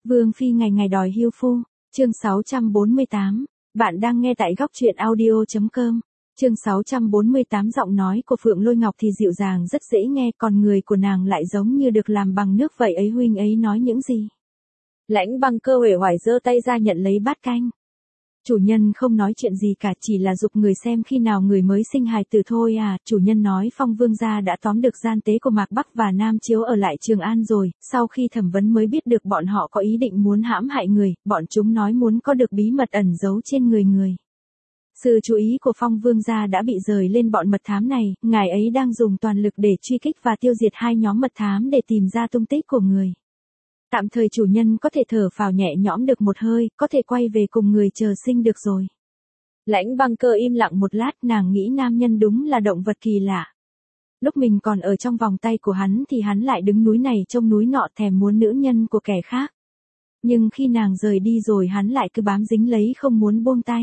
Vương phi ngày ngày đòi hưu phu, chương 648. Bạn đang nghe tại góc truyện audio.com. Chương 648 giọng nói của Phượng Lôi Ngọc thì dịu dàng rất dễ nghe, còn người của nàng lại giống như được làm bằng nước vậy ấy. Huynh ấy nói những gì? Lãnh Băng Cơ uể oải giơ tay ra nhận lấy bát canh. Chủ nhân không nói chuyện gì cả, chỉ là giục người xem khi nào người mới sinh hài tử thôi à. Chủ nhân nói Phong Vương gia đã tóm được gian tế của Mạc Bắc và Nam Chiếu ở lại Trường An rồi, sau khi thẩm vấn mới biết được bọn họ có ý định muốn hãm hại người, bọn chúng nói muốn có được bí mật ẩn giấu trên người. Sự chú ý của Phong Vương gia đã bị rời lên bọn mật thám này, ngài ấy đang dùng toàn lực để truy kích và tiêu diệt hai nhóm mật thám để tìm ra tung tích của người. Tạm thời chủ nhân có thể thở phào nhẹ nhõm được một hơi, có thể quay về cùng người chờ sinh được rồi. Lãnh Băng Cơ im lặng một lát, nàng nghĩ nam nhân đúng là động vật kỳ lạ. Lúc mình còn ở trong vòng tay của hắn thì hắn lại đứng núi này trông núi nọ, thèm muốn nữ nhân của kẻ khác. Nhưng khi nàng rời đi rồi hắn lại cứ bám dính lấy không muốn buông tay.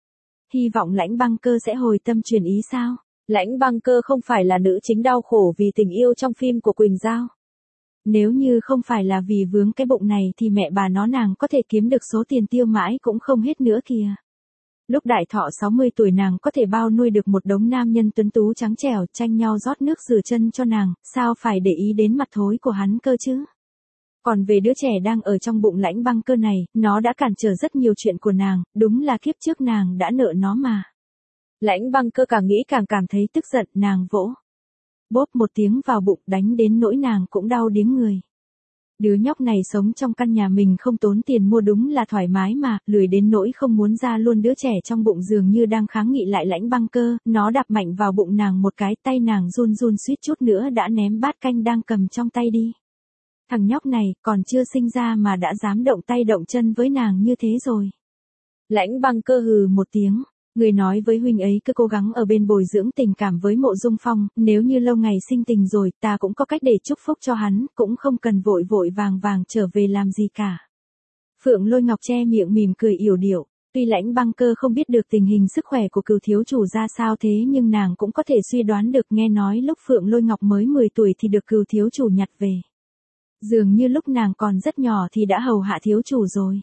Hy vọng Lãnh Băng Cơ sẽ hồi tâm chuyển ý sao? Lãnh Băng Cơ không phải là nữ chính đau khổ vì tình yêu trong phim của Quỳnh Giao. Nếu như không phải là vì vướng cái bụng này thì mẹ bà nó nàng có thể kiếm được số tiền tiêu mãi cũng không hết nữa kìa. Lúc đại thọ 60 tuổi nàng có thể bao nuôi được một đống nam nhân tuấn tú trắng trẻo tranh nhau rót nước rửa chân cho nàng, sao phải để ý đến mặt thối của hắn cơ chứ? Còn về đứa trẻ đang ở trong bụng Lãnh Băng Cơ này, nó đã cản trở rất nhiều chuyện của nàng, đúng là kiếp trước nàng đã nợ nó mà. Lãnh Băng Cơ càng nghĩ càng cảm thấy tức giận, nàng vỗ bốp một tiếng vào bụng, đánh đến nỗi nàng cũng đau điếng người. Đứa nhóc này sống trong căn nhà mình không tốn tiền mua đúng là thoải mái mà, lười đến nỗi không muốn ra luôn. Đứa trẻ trong bụng dường như đang kháng nghị lại Lãnh Băng Cơ, nó đạp mạnh vào bụng nàng một cái, tay nàng run run suýt chút nữa đã ném bát canh đang cầm trong tay đi. Thằng nhóc này còn chưa sinh ra mà đã dám động tay động chân với nàng như thế rồi. Lãnh Băng Cơ hừ một tiếng. Người nói với huynh ấy cứ cố gắng ở bên bồi dưỡng tình cảm với Mộ Dung Phong, nếu như lâu ngày sinh tình rồi, ta cũng có cách để chúc phúc cho hắn, cũng không cần vội vội vàng vàng trở về làm gì cả. Phượng Lôi Ngọc che miệng mỉm cười yểu điệu, tuy Lãnh Băng Cơ không biết được tình hình sức khỏe của cửu thiếu chủ ra sao thế nhưng nàng cũng có thể suy đoán được, nghe nói lúc Phượng Lôi Ngọc mới 10 tuổi thì được cửu thiếu chủ nhặt về. Dường như lúc nàng còn rất nhỏ thì đã hầu hạ thiếu chủ rồi.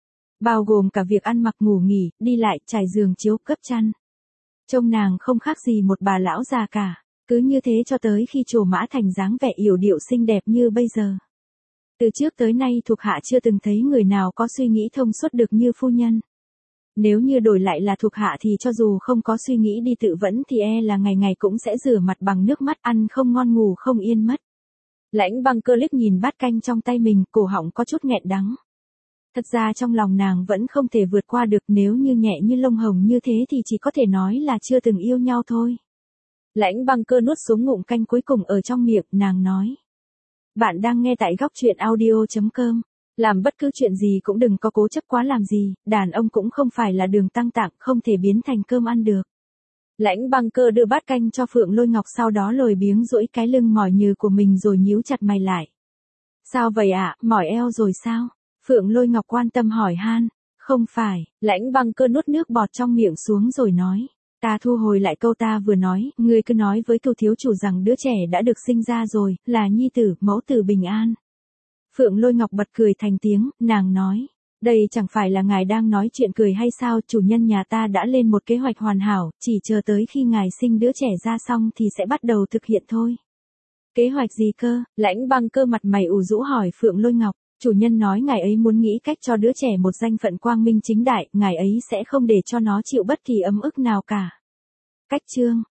Bao gồm cả việc ăn mặc ngủ nghỉ, đi lại, trải giường chiếu, cấp chăn. Trông nàng không khác gì một bà lão già cả, cứ như thế cho tới khi trổ mã thành dáng vẻ yểu điệu xinh đẹp như bây giờ. Từ trước tới nay thuộc hạ chưa từng thấy người nào có suy nghĩ thông suốt được như phu nhân. Nếu như đổi lại là thuộc hạ thì cho dù không có suy nghĩ đi tự vẫn thì là ngày ngày cũng sẽ rửa mặt bằng nước mắt, ăn không ngon ngủ không yên mất. Lãnh Băng Cơ liếc nhìn bát canh trong tay mình, cổ họng có chút nghẹn đắng. Thật ra trong lòng nàng vẫn không thể vượt qua được, nếu như nhẹ như lông hồng như thế thì chỉ có thể nói là chưa từng yêu nhau thôi. Lãnh Băng Cơ nuốt xuống ngụm canh cuối cùng ở trong miệng, nàng nói. Bạn đang nghe tại góc truyện audio.com. Làm bất cứ chuyện gì cũng đừng có cố chấp quá làm gì, đàn ông cũng không phải là đường tăng tạng, không thể biến thành cơm ăn được. Lãnh Băng Cơ đưa bát canh cho Phượng Lôi Ngọc, sau đó lười biếng duỗi cái lưng mỏi nhừ của mình rồi nhíu chặt mày lại. Sao vậy ạ, mỏi eo rồi sao? Phượng Lôi Ngọc quan tâm hỏi han. Không phải, Lãnh Băng Cơ nuốt nước bọt trong miệng xuống rồi nói. Ta thu hồi lại câu ta vừa nói, ngươi cứ nói với cửu thiếu chủ rằng đứa trẻ đã được sinh ra rồi, là nhi tử, mẫu tử bình an. Phượng Lôi Ngọc bật cười thành tiếng, nàng nói. Đây chẳng phải là ngài đang nói chuyện cười hay sao? Chủ nhân nhà ta đã lên một kế hoạch hoàn hảo, chỉ chờ tới khi ngài sinh đứa trẻ ra xong thì sẽ bắt đầu thực hiện thôi. Kế hoạch gì cơ? Lãnh Băng Cơ mặt mày ủ rũ hỏi Phượng Lôi Ngọc. Chủ nhân nói ngài ấy muốn nghĩ cách cho đứa trẻ một danh phận quang minh chính đại, ngài ấy sẽ không để cho nó chịu bất kỳ ấm ức nào cả. Cách chương